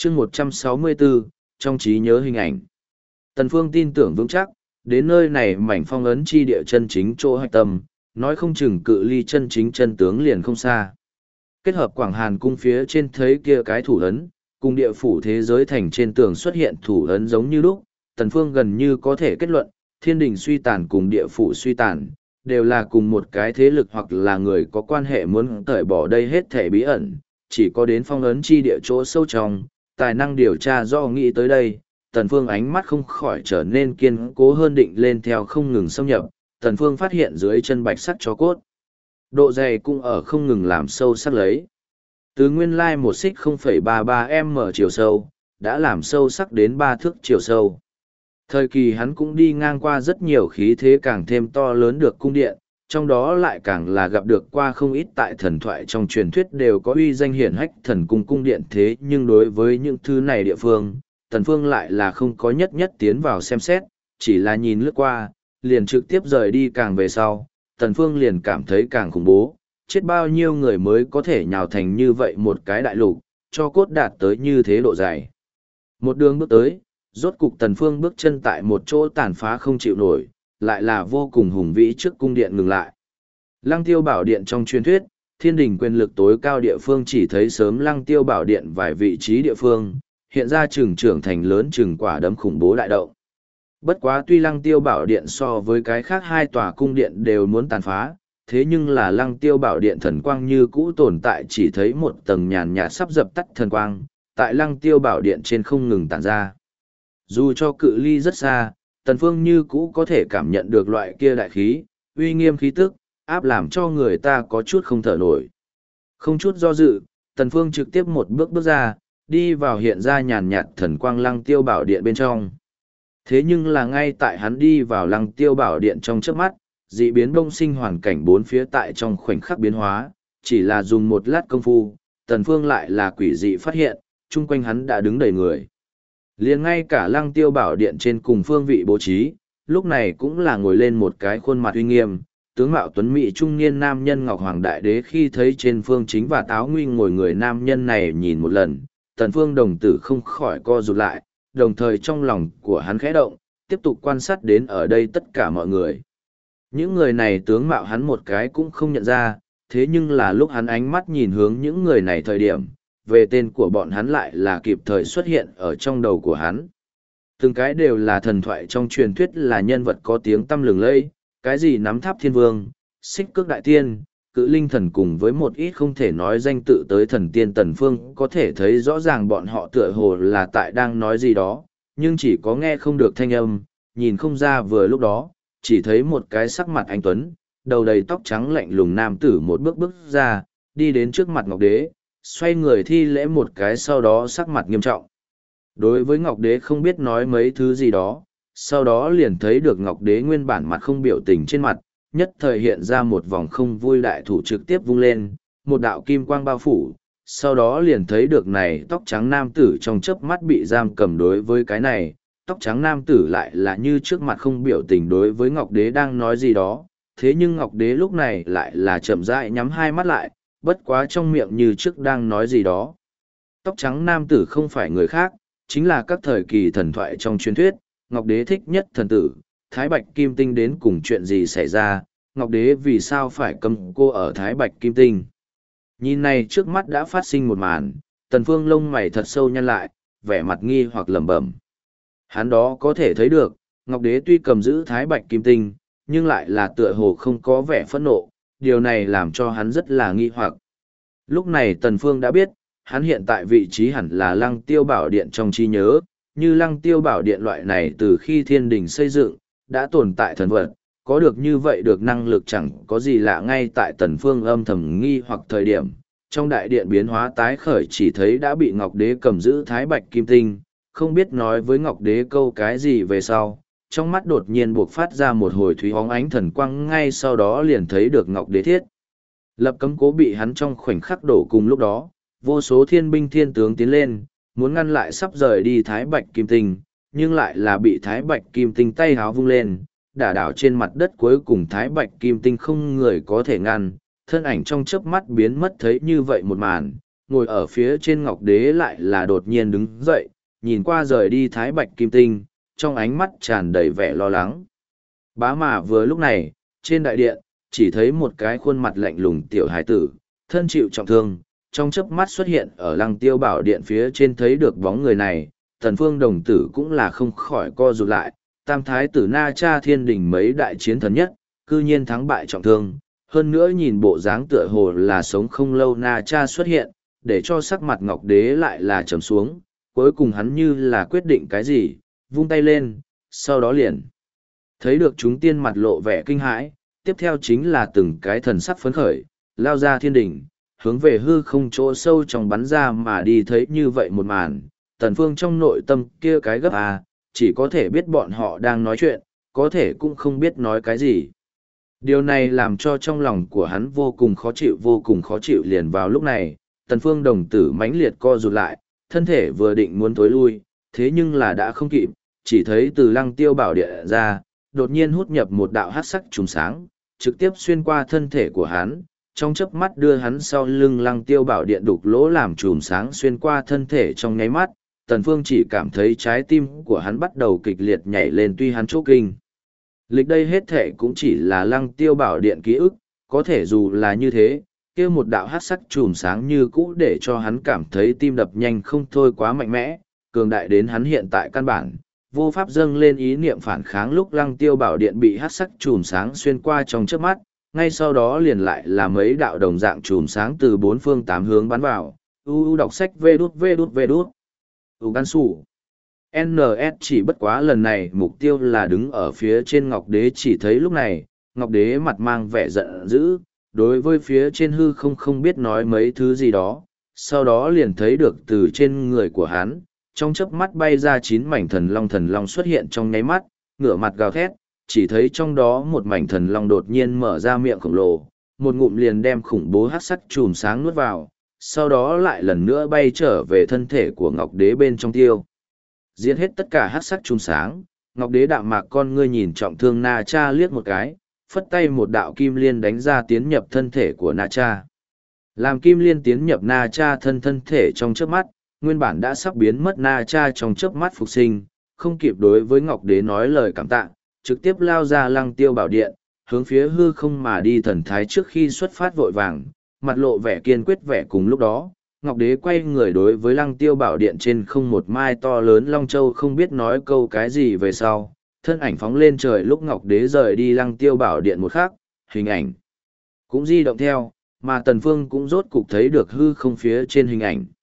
chương 164, trong trí nhớ hình ảnh. Tần Phương tin tưởng vững chắc, đến nơi này mảnh phong ấn chi địa chân chính chỗ hạch tâm, nói không chừng cự ly chân chính chân tướng liền không xa. Kết hợp Quảng Hàn cung phía trên thấy kia cái thủ ấn, cùng địa phủ thế giới thành trên tường xuất hiện thủ ấn giống như lúc, Tần Phương gần như có thể kết luận, thiên đình suy tàn cùng địa phủ suy tàn, đều là cùng một cái thế lực hoặc là người có quan hệ muốn cởi bỏ đây hết thể bí ẩn, chỉ có đến phong ấn chi địa chỗ sâu trong, tài năng điều tra do nghĩ tới đây, Tần Phương ánh mắt không khỏi trở nên kiên cố hơn định lên theo không ngừng xâm nhập, Tần Phương phát hiện dưới chân bạch sắt chó cốt. Độ dày cũng ở không ngừng làm sâu sắc lấy. Từ nguyên lai một xích 0,33m chiều sâu, đã làm sâu sắc đến 3 thước chiều sâu. Thời kỳ hắn cũng đi ngang qua rất nhiều khí thế càng thêm to lớn được cung điện, trong đó lại càng là gặp được qua không ít tại thần thoại trong truyền thuyết đều có uy danh hiển hách thần cung điện thế, nhưng đối với những thứ này địa phương, Tần Phương lại là không có nhất nhất tiến vào xem xét, chỉ là nhìn lướt qua, liền trực tiếp rời đi. Càng về sau, Tần Phương liền cảm thấy càng khủng bố, chết bao nhiêu người mới có thể nhào thành như vậy một cái đại lục, cho cốt đạt tới như thế độ dày. Một đường bước tới, rốt cục Tần Phương bước chân tại một chỗ tàn phá không chịu nổi, lại là vô cùng hùng vĩ trước cung điện ngừng lại. Lăng Tiêu Bảo Điện trong truyền thuyết, thiên đình quyền lực tối cao địa phương chỉ thấy sớm Lăng Tiêu Bảo Điện vài vị trí địa phương, hiện ra trưởng thành lớn chừng quả đấm khủng bố đại động. Bất quá tuy Lăng Tiêu Bảo Điện so với cái khác hai tòa cung điện đều muốn tàn phá, thế nhưng là Lăng Tiêu Bảo Điện thần quang như cũ tồn tại, chỉ thấy một tầng nhàn nhạt sắp dập tắt thần quang, tại Lăng Tiêu Bảo Điện trên không ngừng tản ra. Dù cho cự ly rất xa, Tần Phương như cũ có thể cảm nhận được loại kia đại khí, uy nghiêm khí tức, áp làm cho người ta có chút không thở nổi. Không chút do dự, Tần Phương trực tiếp một bước bước ra, đi vào hiện ra nhàn nhạt thần quang Lăng Tiêu Bảo Điện bên trong. Thế nhưng là ngay tại hắn đi vào Lăng Tiêu Bảo Điện trong chớp mắt, dị biến bông sinh, hoàn cảnh bốn phía tại trong khoảnh khắc biến hóa, chỉ là dùng một lát công phu, Tần Phương lại là quỷ dị phát hiện, chung quanh hắn đã đứng đầy người. Liền ngay cả Lăng Tiêu Bảo Điện trên cùng phương vị bố trí, lúc này cũng là ngồi lên một cái khuôn mặt uy nghiêm, tướng mạo tuấn mỹ trung niên nam nhân Ngọc Hoàng Đại Đế. Khi thấy trên phương chính và táo nguy ngồi người nam nhân này nhìn một lần, Tần Phương đồng tử không khỏi co rụt lại, đồng thời trong lòng của hắn khẽ động, tiếp tục quan sát đến ở đây tất cả mọi người. Những người này tướng mạo hắn một cái cũng không nhận ra, thế nhưng là lúc hắn ánh mắt nhìn hướng những người này thời điểm, về tên của bọn hắn lại là kịp thời xuất hiện ở trong đầu của hắn. Từng cái đều là thần thoại trong truyền thuyết, là nhân vật có tiếng tăm lừng lẫy, cái gì nắm tháp thiên vương, xích cước đại tiên, cự linh thần cùng với một ít không thể nói danh tự tới thần tiên. Tần Phương có thể thấy rõ ràng bọn họ tựa hồ là tại đang nói gì đó, nhưng chỉ có nghe không được thanh âm, nhìn không ra. Vừa lúc đó, chỉ thấy một cái sắc mặt anh tuấn, đầu đầy tóc trắng lạnh lùng nam tử một bước bước ra, đi đến trước mặt Ngọc Đế, xoay người thi lễ một cái, sau đó sắc mặt nghiêm trọng. Đối với Ngọc Đế không biết nói mấy thứ gì đó, sau đó liền thấy được Ngọc Đế nguyên bản mặt không biểu tình trên mặt, nhất thời hiện ra một vòng không vui, đại thủ trực tiếp vung lên, một đạo kim quang bao phủ, sau đó liền thấy được này tóc trắng nam tử trong chớp mắt bị giam cầm. Đối với cái này, tóc trắng nam tử lại là như trước mặt không biểu tình đối với Ngọc Đế đang nói gì đó, thế nhưng Ngọc Đế lúc này lại là chậm rãi nhắm hai mắt lại, bất quá trong miệng như trước đang nói gì đó. Tóc trắng nam tử không phải người khác, chính là các thời kỳ thần thoại trong truyền thuyết, Ngọc Đế thích nhất thần tử, Thái Bạch Kim Tinh. Đến cùng chuyện gì xảy ra, Ngọc Đế vì sao phải cầm cô ở Thái Bạch Kim Tinh? Nhìn này trước mắt đã phát sinh một màn, Tần Phương lông mày thật sâu nhăn lại, vẻ mặt nghi hoặc lẩm bẩm. Hắn đó có thể thấy được, Ngọc Đế tuy cầm giữ Thái Bạch Kim Tinh, nhưng lại là tựa hồ không có vẻ phẫn nộ, điều này làm cho hắn rất là nghi hoặc. Lúc này Tần Phương đã biết, hắn hiện tại vị trí hẳn là Lăng Tiêu Bảo Điện trong trí nhớ, như Lăng Tiêu Bảo Điện loại này từ khi thiên đình xây dựng, đã tồn tại thần vật, có được như vậy được năng lực chẳng có gì lạ. Ngay tại Tần Phương âm thầm nghi hoặc thời điểm, trong đại điện biến hóa tái khởi, chỉ thấy đã bị Ngọc Đế cầm giữ Thái Bạch Kim Tinh, không biết nói với Ngọc Đế câu cái gì về sau, trong mắt đột nhiên buộc phát ra một hồi thúy hóng ánh thần quang, ngay sau đó liền thấy được Ngọc Đế thiết lập cấm cố bị hắn trong khoảnh khắc đổ. Cùng lúc đó, vô số thiên binh thiên tướng tiến lên, muốn ngăn lại sắp rời đi Thái Bạch Kim Tinh, nhưng lại là bị Thái Bạch Kim Tinh tay háo vung lên, đả đảo trên mặt đất. Cuối cùng Thái Bạch Kim Tinh không người có thể ngăn, thân ảnh trong chớp mắt biến mất. Thấy như vậy một màn, ngồi ở phía trên ngọc đế lại là đột nhiên đứng dậy, nhìn qua rời đi Thái Bạch Kim Tinh, trong ánh mắt tràn đầy vẻ lo lắng. Bá mà vừa lúc này, trên đại điện, chỉ thấy một cái khuôn mặt lạnh lùng tiểu hải tử, thân chịu trọng thương, trong chớp mắt xuất hiện ở Lăng Tiêu Bảo Điện phía trên. Thấy được bóng người này, Tần Phương đồng tử cũng là không khỏi co rụt lại. Tam thái tử Na Cha Thiên Đình mấy đại chiến thần nhất, cư nhiên thắng bại trọng thương, hơn nữa nhìn bộ dáng tựa hồ là sống không lâu. Na Cha xuất hiện, để cho sắc mặt Ngọc Đế lại là trầm xuống, cuối cùng hắn như là quyết định cái gì, vung tay lên, sau đó liền thấy được chúng tiên mặt lộ vẻ kinh hãi, tiếp theo chính là từng cái thần sắc phấn khởi, lao ra thiên đỉnh, hướng về hư không chỗ sâu trong bắn ra mà đi. Thấy như vậy một màn, Tần Phương trong nội tâm kia cái gấp chỉ có thể biết bọn họ đang nói chuyện, có thể cũng không biết nói cái gì. Điều này làm cho trong lòng của hắn vô cùng khó chịu. Liền vào lúc này, Tần Phương đồng tử mãnh liệt co rụt lại, thân thể vừa định muốn tối lui, thế nhưng là đã không kịp, chỉ thấy từ Lăng Tiêu Bảo Điện ra, đột nhiên hút nhập một đạo hắc sắc trùng sáng, trực tiếp xuyên qua thân thể của hắn, trong chớp mắt đưa hắn sau lưng Lăng Tiêu Bảo Điện đục lỗ làm chùm sáng xuyên qua thân thể trong nháy mắt. Tần Phương chỉ cảm thấy trái tim của hắn bắt đầu kịch liệt nhảy lên, tuy hắn chốt kinh lịch đây hết thể cũng chỉ là Lăng Tiêu Bảo Điện ký ức, có thể dù là như thế, kia một đạo hắc sắc chùm sáng như cũ để cho hắn cảm thấy tim đập nhanh không thôi, quá mạnh mẽ, cường đại đến hắn hiện tại căn bản vô pháp dâng lên ý niệm phản kháng. Lúc Lăng Tiêu Bảo Điện bị hắc sắc chùm sáng xuyên qua trong chớp mắt, ngay sau đó liền lại là mấy đạo đồng dạng chùm sáng từ bốn phương tám hướng bắn vào. Đọc sách vê đút gan sủ NS. Chỉ bất quá lần này mục tiêu là đứng ở phía trên Ngọc Đế. Chỉ thấy lúc này, Ngọc Đế mặt mang vẻ giận dữ, đối với phía trên hư không biết nói mấy thứ gì đó, sau đó liền thấy được từ trên người của hắn, trong chớp mắt bay ra 9 mảnh thần long xuất hiện trong nháy mắt, ngửa mặt gào thét. Chỉ thấy trong đó một mảnh thần long đột nhiên mở ra miệng khổng lồ, một ngụm liền đem khủng bố hắc sắc chùm sáng nuốt vào, sau đó lại lần nữa bay trở về thân thể của Ngọc Đế bên trong tiêu. Giết hết tất cả hắc sắc chùm sáng, Ngọc Đế đạm mạc con ngươi nhìn trọng thương Na Cha liếc một cái, phất tay một đạo kim liên đánh ra tiến nhập thân thể của Na Cha. Làm kim liên tiến nhập Na Cha thân thể trong chớp mắt, nguyên bản đã sắp biến mất Na Cha trong chớp mắt phục sinh, không kịp đối với Ngọc Đế nói lời cảm tạ, trực tiếp lao ra Lăng Tiêu Bảo Điện, hướng phía hư không mà đi. Thần thái trước khi xuất phát vội vàng, mặt lộ vẻ kiên quyết vẻ. Cùng lúc đó, Ngọc Đế quay người đối với Lăng Tiêu Bảo Điện trên không một mai to lớn Long Châu không biết nói câu cái gì về sau, thân ảnh phóng lên trời. Lúc Ngọc Đế rời đi Lăng Tiêu Bảo Điện một khắc, hình ảnh cũng di động theo, mà Tần Phương cũng rốt cục thấy được hư không phía trên hình ảnh.